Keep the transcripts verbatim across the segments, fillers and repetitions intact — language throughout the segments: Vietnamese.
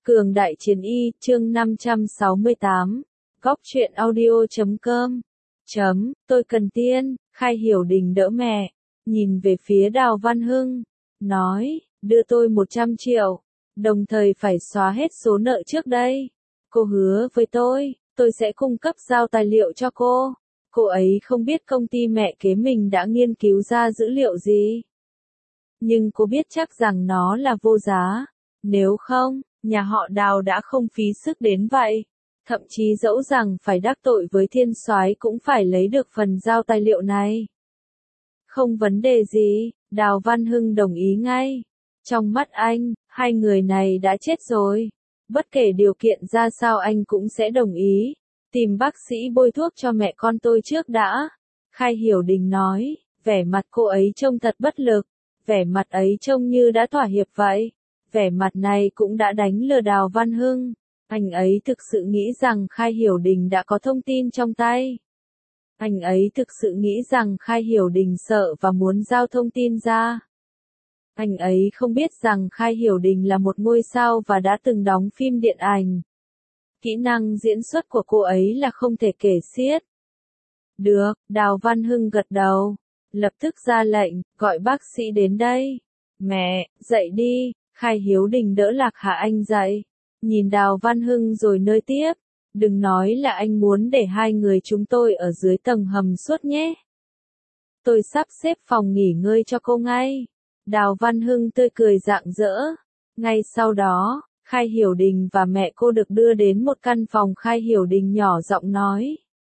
Cường đại chiến y, chương năm trăm sáu mươi tám. Góc truyện audio chấm com. Chấm, tôi cần tiền. Khai Hiểu Đình đỡ mẹ, nhìn về phía Đào Văn Hưng, nói, đưa tôi một trăm triệu, đồng thời phải xóa hết số nợ trước đây. Cô hứa với tôi, tôi sẽ cung cấp giao tài liệu cho cô. Cô ấy không biết công ty mẹ kế mình đã nghiên cứu ra dữ liệu gì. Nhưng cô biết chắc rằng nó là vô giá. Nếu không, nhà họ Đào đã không phí sức đến vậy. Thậm chí dẫu rằng phải đắc tội với thiên soái cũng phải lấy được phần giao tài liệu này. Không vấn đề gì, Đào Văn Hưng đồng ý ngay. Trong mắt anh, hai người này đã chết rồi. Bất kể điều kiện ra sao anh cũng sẽ đồng ý. Tìm bác sĩ bôi thuốc cho mẹ con tôi trước đã. Khai Hiểu Đình nói, vẻ mặt cô ấy trông thật bất lực. Vẻ mặt ấy trông như đã thỏa hiệp vậy. Vẻ mặt này cũng đã đánh lừa Đào Văn Hưng. Anh ấy thực sự nghĩ rằng Khai Hiểu Đình đã có thông tin trong tay. Anh ấy thực sự nghĩ rằng Khai Hiểu Đình sợ và muốn giao thông tin ra. Anh ấy không biết rằng Khai Hiểu Đình là một ngôi sao và đã từng đóng phim điện ảnh. Kỹ năng diễn xuất của cô ấy là không thể kể xiết. Được, Đào Văn Hưng gật đầu. Lập tức ra lệnh, gọi bác sĩ đến đây. Mẹ, dậy đi. Khai Hiểu Đình đỡ Lạc Hà Anh dậy. Nhìn Đào Văn Hưng rồi nơi tiếp. Đừng nói là anh muốn để hai người chúng tôi ở dưới tầng hầm suốt nhé. Tôi sắp xếp phòng nghỉ ngơi cho cô ngay. Đào Văn Hưng tươi cười rạng rỡ. Ngay sau đó, Khai Hiểu Đình và mẹ cô được đưa đến một căn phòng. Khai Hiểu Đình nhỏ giọng nói.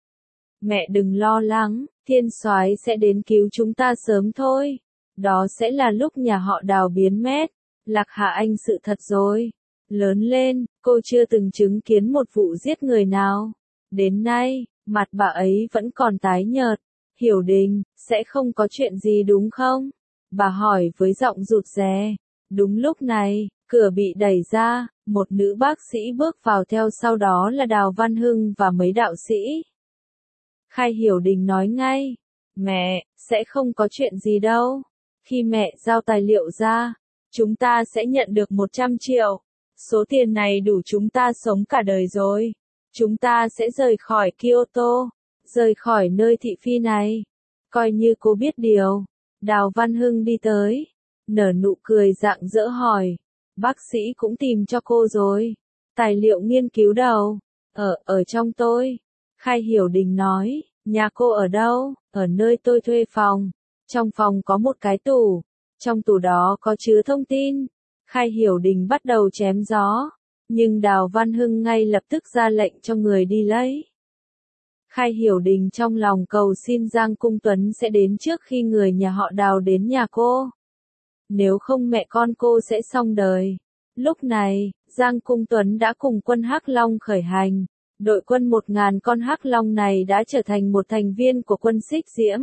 Mẹ đừng lo lắng, thiên soái sẽ đến cứu chúng ta sớm thôi. Đó sẽ là lúc nhà họ Đào biến mét. Lạc Hà Anh sự thật rồi. Lớn lên, cô chưa từng chứng kiến một vụ giết người nào. Đến nay, mặt bà ấy vẫn còn tái nhợt. Hiểu Đình, sẽ không có chuyện gì đúng không? Bà hỏi với giọng rụt rè. Đúng lúc này, cửa bị đẩy ra, một nữ bác sĩ bước vào, theo sau đó là Đào Văn Hưng và mấy đạo sĩ. Khai Hiểu Đình nói ngay. Mẹ, sẽ không có chuyện gì đâu. Khi mẹ giao tài liệu ra, chúng ta sẽ nhận được một trăm triệu. Số tiền này đủ chúng ta sống cả đời rồi. Chúng ta sẽ rời khỏi Kyoto, rời khỏi nơi thị phi này. Coi như cô biết điều. Đào Văn Hưng đi tới, nở nụ cười rạng rỡ hỏi. Bác sĩ cũng tìm cho cô rồi. Tài liệu nghiên cứu đầu. Ở, ở trong tôi. Khai Hiểu Đình nói, nhà cô ở đâu? Ở nơi tôi thuê phòng. Trong phòng có một cái tủ. Trong tủ đó có chứa thông tin. Khai Hiểu Đình bắt đầu chém gió. Nhưng Đào Văn Hưng ngay lập tức ra lệnh cho người đi lấy. Khai Hiểu Đình trong lòng cầu xin Giang Cung Tuấn sẽ đến trước khi người nhà họ Đào đến nhà cô. Nếu không mẹ con cô sẽ xong đời. Lúc này, Giang Cung Tuấn đã cùng quân Hắc Long khởi hành. Đội quân một ngàn con Hắc Long này đã trở thành một thành viên của quân Xích Diễm.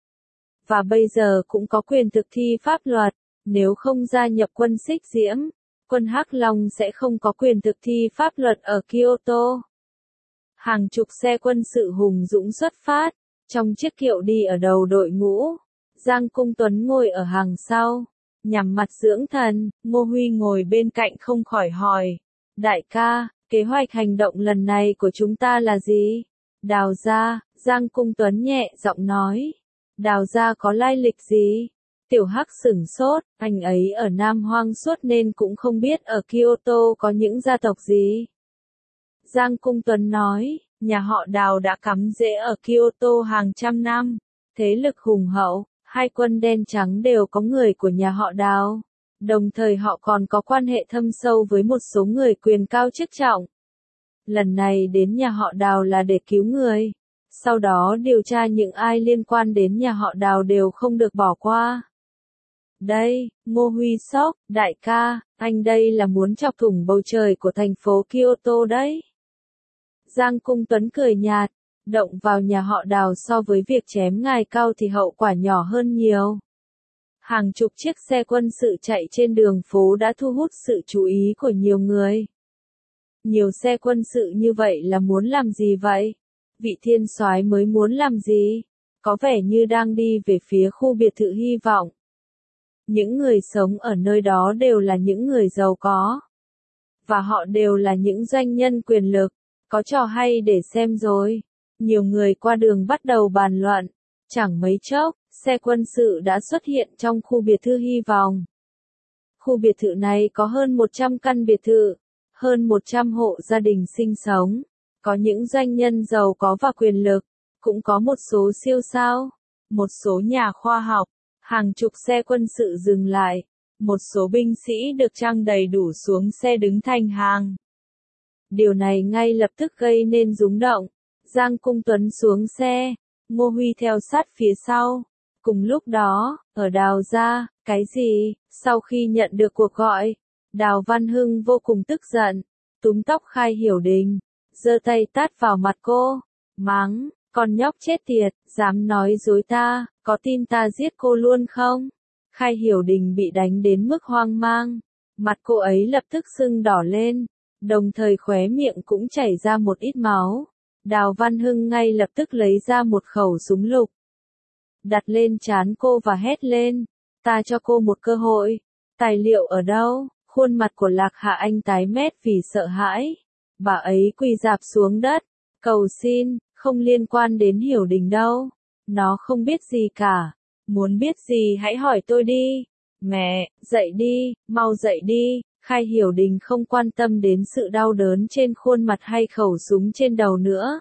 Và bây giờ cũng có quyền thực thi pháp luật. Nếu không gia nhập quân Xích Diễm, quân Hắc Long sẽ không có quyền thực thi pháp luật ở Kyoto. Hàng chục xe quân sự hùng dũng xuất phát, trong chiếc kiệu đi ở đầu đội ngũ. Giang Cung Tuấn ngồi ở hàng sau, nhắm mặt dưỡng thần. Ngô Huy ngồi bên cạnh không khỏi hỏi. Đại ca, kế hoạch hành động lần này của chúng ta là gì? Đào gia, Giang Cung Tuấn nhẹ giọng nói. Đào gia có lai lịch gì? Tiểu Hắc sửng sốt, anh ấy ở Nam Hoang suốt nên cũng không biết ở Kyoto có những gia tộc gì. Giang Cung Tuấn nói, nhà họ Đào đã cắm rễ ở Kyoto hàng trăm năm, thế lực hùng hậu, hai quân đen trắng đều có người của nhà họ Đào. Đồng thời họ còn có quan hệ thâm sâu với một số người quyền cao chức trọng. Lần này đến nhà họ Đào là để cứu người. Sau đó điều tra những ai liên quan đến nhà họ Đào đều không được bỏ qua. Đây, Ngô Huy sốc, đại ca, anh đây là muốn chọc thủng bầu trời của thành phố Kyoto đấy. Giang Cung Tuấn cười nhạt, động vào nhà họ Đào so với việc chém ngài Cao thì hậu quả nhỏ hơn nhiều. Hàng chục chiếc xe quân sự chạy trên đường phố đã thu hút sự chú ý của nhiều người. Nhiều xe quân sự như vậy là muốn làm gì vậy? Vị thiên soái mới muốn làm gì? Có vẻ như đang đi về phía khu biệt thự hy vọng. Những người sống ở nơi đó đều là những người giàu có. và họ đều là những doanh nhân quyền lực. Có trò hay để xem rồi. Nhiều người qua đường bắt đầu bàn luận. Chẳng mấy chốc, xe quân sự đã xuất hiện trong khu biệt thự Hy Vọng. Khu biệt thự này có hơn một trăm căn biệt thự, hơn một trăm hộ gia đình sinh sống. Có những doanh nhân giàu có và quyền lực, cũng có một số siêu sao, một số nhà khoa học, hàng chục xe quân sự dừng lại, một số binh sĩ được trang đầy đủ xuống xe đứng thành hàng. Điều này ngay lập tức gây nên rúng động. Giang Cung Tuấn xuống xe, Ngô Huy theo sát phía sau. Cùng lúc đó, ở Đào gia, cái gì? Sau khi nhận được cuộc gọi, Đào Văn Hưng vô cùng tức giận, túm tóc Khai Hiểu Đình, giơ tay tát vào mặt cô, mắng, con nhóc chết tiệt, dám nói dối ta, có tin ta giết cô luôn không? Khai Hiểu Đình bị đánh đến mức hoang mang, mặt cô ấy lập tức sưng đỏ lên, đồng thời khóe miệng cũng chảy ra một ít máu. Đào Văn Hưng ngay lập tức lấy ra một khẩu súng lục, đặt lên trán cô và hét lên, ta cho cô một cơ hội, tài liệu ở đâu? Khuôn mặt của Lạc Hạ Anh tái mét vì sợ hãi, bà ấy quỳ rạp xuống đất, cầu xin, không liên quan đến Hiểu Đình đâu, nó không biết gì cả, muốn biết gì hãy hỏi tôi đi, mẹ, dậy đi, mau dậy đi. Khai Hiểu Đình không quan tâm đến sự đau đớn trên khuôn mặt hay khẩu súng trên đầu nữa.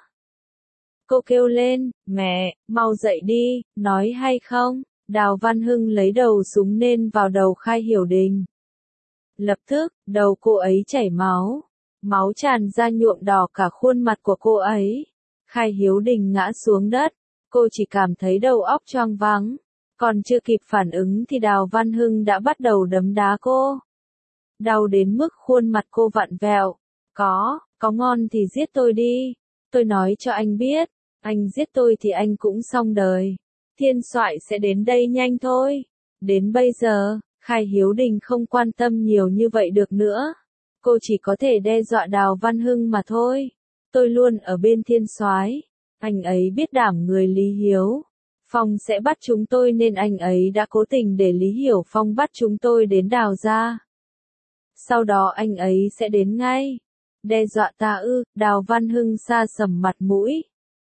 Cô kêu lên, mẹ, mau dậy đi, nói hay không? Đào Văn Hưng lấy đầu súng nên vào đầu Khai Hiểu Đình. Lập tức, đầu cô ấy chảy máu. Máu tràn ra nhuộm đỏ cả khuôn mặt của cô ấy. Khai Hiểu Đình ngã xuống đất. Cô chỉ cảm thấy đầu óc choáng váng. Còn chưa kịp phản ứng thì Đào Văn Hưng đã bắt đầu đấm đá cô. Đau đến mức khuôn mặt cô vặn vẹo. Có, có ngon thì giết tôi đi. Tôi nói cho anh biết, anh giết tôi thì anh cũng xong đời. Thiên soại sẽ đến đây nhanh thôi. Đến bây giờ, Khai Hiểu Đình không quan tâm nhiều như vậy được nữa. Cô chỉ có thể đe dọa Đào Văn Hưng mà thôi. Tôi luôn ở bên thiên soái. Anh ấy biết đảm người Lý Hiếu Phong sẽ bắt chúng tôi nên anh ấy đã cố tình để Lý Hiểu Phong bắt chúng tôi đến Đào gia. Sau đó anh ấy sẽ đến ngay. Đe dọa ta ư? Đào Văn Hưng sa sầm mặt mũi.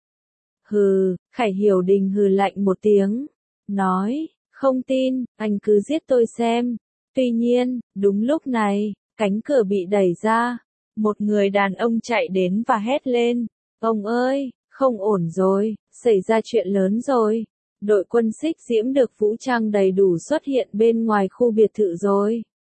Hừ, Khai Hiểu Đình hừ lạnh một tiếng. Nói, không tin, anh cứ giết tôi xem. Tuy nhiên, đúng lúc này, cánh cửa bị đẩy ra. Một người đàn ông chạy đến và hét lên. Ông ơi, không ổn rồi, xảy ra chuyện lớn rồi. Đội quân Xích Diễm được vũ trang đầy đủ xuất hiện bên ngoài khu biệt thự rồi.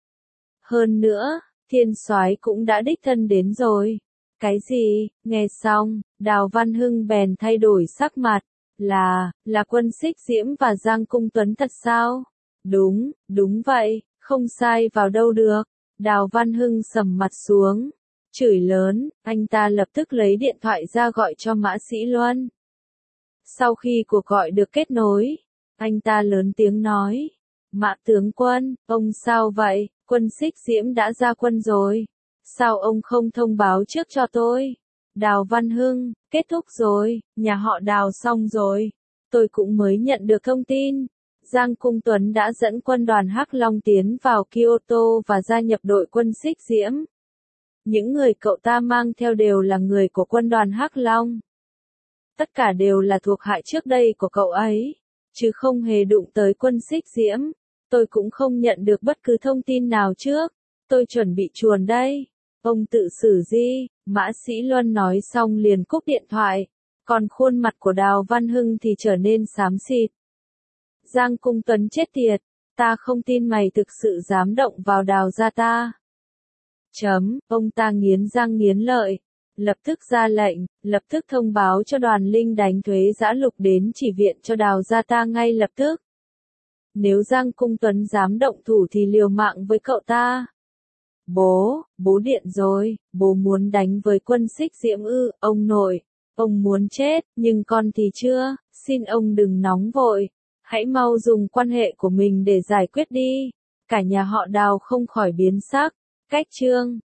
Hơn nữa, thiên soái cũng đã đích thân đến rồi. Cái gì? Nghe xong, Đào Văn Hưng bèn thay đổi sắc mặt. Là, là quân Xích Diễm và Giang Cung Tuấn thật sao? Đúng, đúng vậy, không sai vào đâu được. Đào Văn Hưng sầm mặt xuống, chửi lớn, anh ta lập tức lấy điện thoại ra gọi cho Mã Sĩ Luân. Sau khi cuộc gọi được kết nối, anh ta lớn tiếng nói, Mã tướng quân, ông sao vậy, quân Xích Diễm đã ra quân rồi. Sao ông không thông báo trước cho tôi? Đào Văn Hưng, kết thúc rồi, nhà họ Đào xong rồi. Tôi cũng mới nhận được thông tin. Giang Cung Tuấn đã dẫn quân đoàn Hắc Long tiến vào Kyoto và gia nhập đội quân Xích Diễm. Những người cậu ta mang theo đều là người của quân đoàn Hắc Long. Tất cả đều là thuộc hạ trước đây của cậu ấy, chứ không hề đụng tới quân Xích Diễm. Tôi cũng không nhận được bất cứ thông tin nào trước. Tôi chuẩn bị chuồn đây. Ông tự xử đi, Mã Sĩ Luân nói xong liền cúp điện thoại. Còn khuôn mặt của Đào Văn Hưng thì trở nên xám xịt. Giang Cung Tuấn chết tiệt, ta không tin mày thực sự dám động vào Đào gia ta. Chấm, ông ta nghiến răng nghiến lợi, lập tức ra lệnh, lập tức thông báo cho đoàn linh đánh thuế giã lục đến chỉ viện cho Đào gia ta ngay lập tức. Nếu Giang Cung Tuấn dám động thủ thì liều mạng với cậu ta. Bố, bố điện rồi, bố muốn đánh với quân Xích Diễm ư? Ông nội, ông muốn chết, nhưng con thì chưa, xin ông đừng nóng vội, hãy mau dùng quan hệ của mình để giải quyết đi. Cả nhà họ Đào không khỏi biến sắc. Cách chương